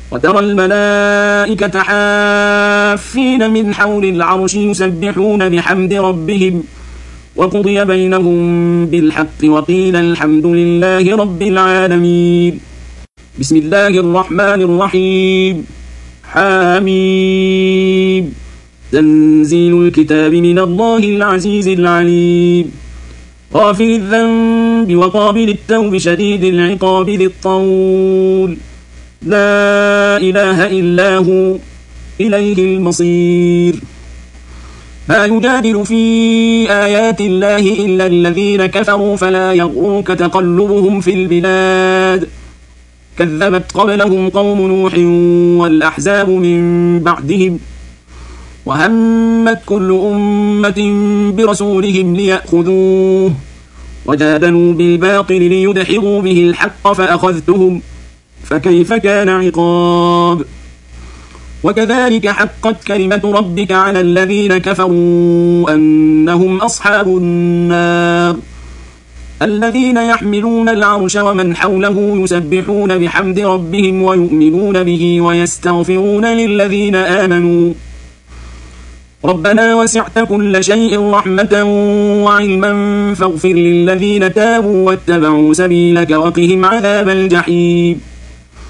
وترى الملائكة حافين من حول العرش يسبحون بحمد ربهم وقضي بينهم بالحق وقيل الحمد لله رب العالمين. بسم الله الرحمن الرحيم. حميم. تنزيل الكتاب من الله العزيز العليم. غافر الذنب وقابل التوب شديد العقاب ذي الطول، لا إله إلا هو إليه المصير. ما يجادل في آيات الله إلا الذين كفروا فلا يغرك تقلبهم في البلاد. كذبت قبلهم قوم نوح والأحزاب من بعدهم، وهمت كل أمة برسولهم ليأخذوه، وجادلوا بالباطل ليدحضوا به الحق فأخذتهم، فكيف كان عقاب. وكذلك حقت كلمة ربك على الذين كفروا أنهم أصحاب النار. الذين يحملون العرش ومن حوله يسبحون بحمد ربهم ويؤمنون به ويستغفرون للذين آمنوا ربنا وسعت كل شيء رحمة وعلما فاغفر للذين تابوا واتبعوا سبيلك وقهم عذاب الجحيم.